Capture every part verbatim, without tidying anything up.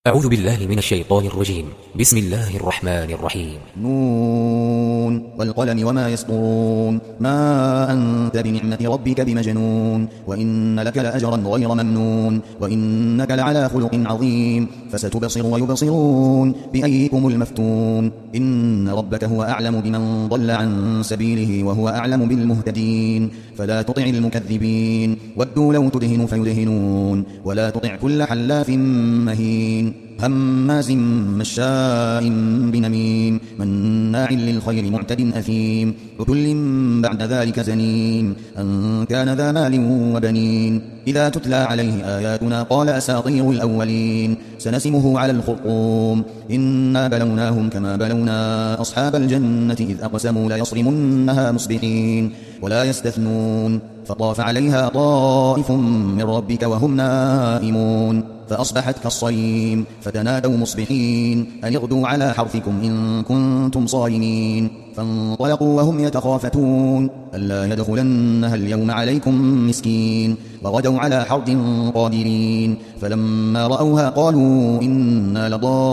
أعوذ بالله من الشيطان الرجيم. بسم الله الرحمن الرحيم. نون والقلم وما يسطرون ما أنت بنعمة ربك بمجنون وإن لك لأجرا غير ممنون وإنك لعلى خلق عظيم فستبصر ويبصرون بأيكم المفتون إن ربك هو أعلم بمن ضل عن سبيله وهو أعلم بالمهتدين فلا تطع المكذبين ودوا لو تدهن فيدهنون ولا تطع كل حلاف مهين هماز مشاء بنميم مناع للخير معتد أثيم عتل بعد ذلك زنيم أن كان ذا مال وبنين إذا تتلى عليه آياتنا قال أساطير الأولين سنسمه على الخرطوم إنا بلوناهم كما بلونا أصحاب الجنة إذ أقسموا ليصرمنها مصبحين ولا يستثنون فطاف عليها طائف من ربك وهم نائمون فأصبحت كالصريم فتنادوا مصبحين أن اغدوا على حرثكم إن كنتم صارمين فانطلقوا وهم يتخافتون ألا يدخلنها اليوم عليكم مسكين وغدوا على حرد قادرين فلما رأوها قالوا إنا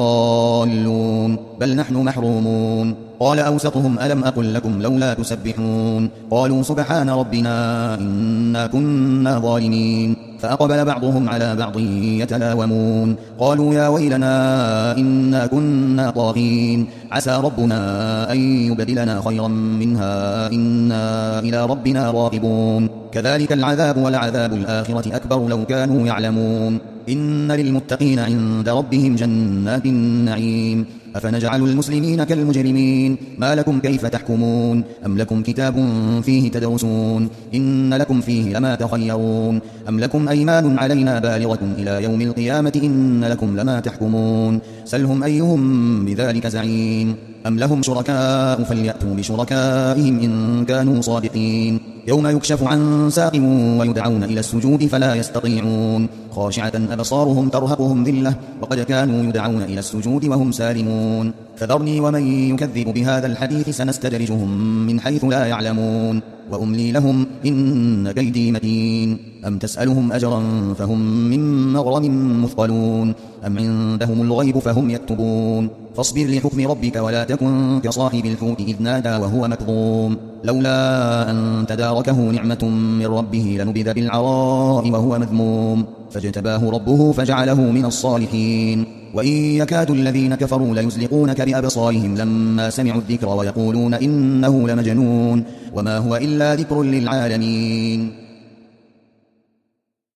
لضالون بل نحن محرومون قال أوسطهم ألم أقل لكم لولا تسبحون قالوا سبحان ربنا إنا كنا ظالمين فأقبل بعضهم على بعض يتلاومون قالوا يا ويلنا إنا كنا طاغين عسى ربنا أن يبدلنا خيرا منها إنا إلى ربنا راغبون كذلك العذاب ولعذاب الآخرة أكبر لو كانوا يعلمون إن للمتقين عند ربهم جنات النعيم أفنجعل المسلمين كالمجرمين ما لكم كيف تحكمون أم لكم كتاب فيه تدرسون إن لكم فيه لما تخيرون أم لكم أيمان علينا بالغة إلى يوم القيامة إن لكم لما تحكمون سلهم أيهم بذلك زعيم أم لهم شركاء فليأتوا بشركائهم إن كانوا صادقين يوم يكشف عن ساق ويدعون إلى السجود فلا يستطيعون خاشعة أبصارهم ترهقهم ذلة وقد كانوا يدعون إلى السجود وهم سالمون فذرني ومن يكذب بهذا الحديث سنستدرجهم من حيث لا يعلمون وأملي لهم إن كيدي متين أم تسألهم أجرا فهم من مغرم مثقلون أم عندهم الغيب فهم يكتبون فاصبر لحكم ربك ولا تكن كصاحب الحوت إذ نادى وهو مكظوم لولا أن تداركه نعمة من ربه لنبذ بالعراء وهو مذموم فاجتباه ربه فجعله من الصالحين وإن يكاد الذين كفروا ليزلقونك بأبصارهم لما سمعوا الذكر ويقولون إنه لمجنون وما هو إلا ذكر للعالمين.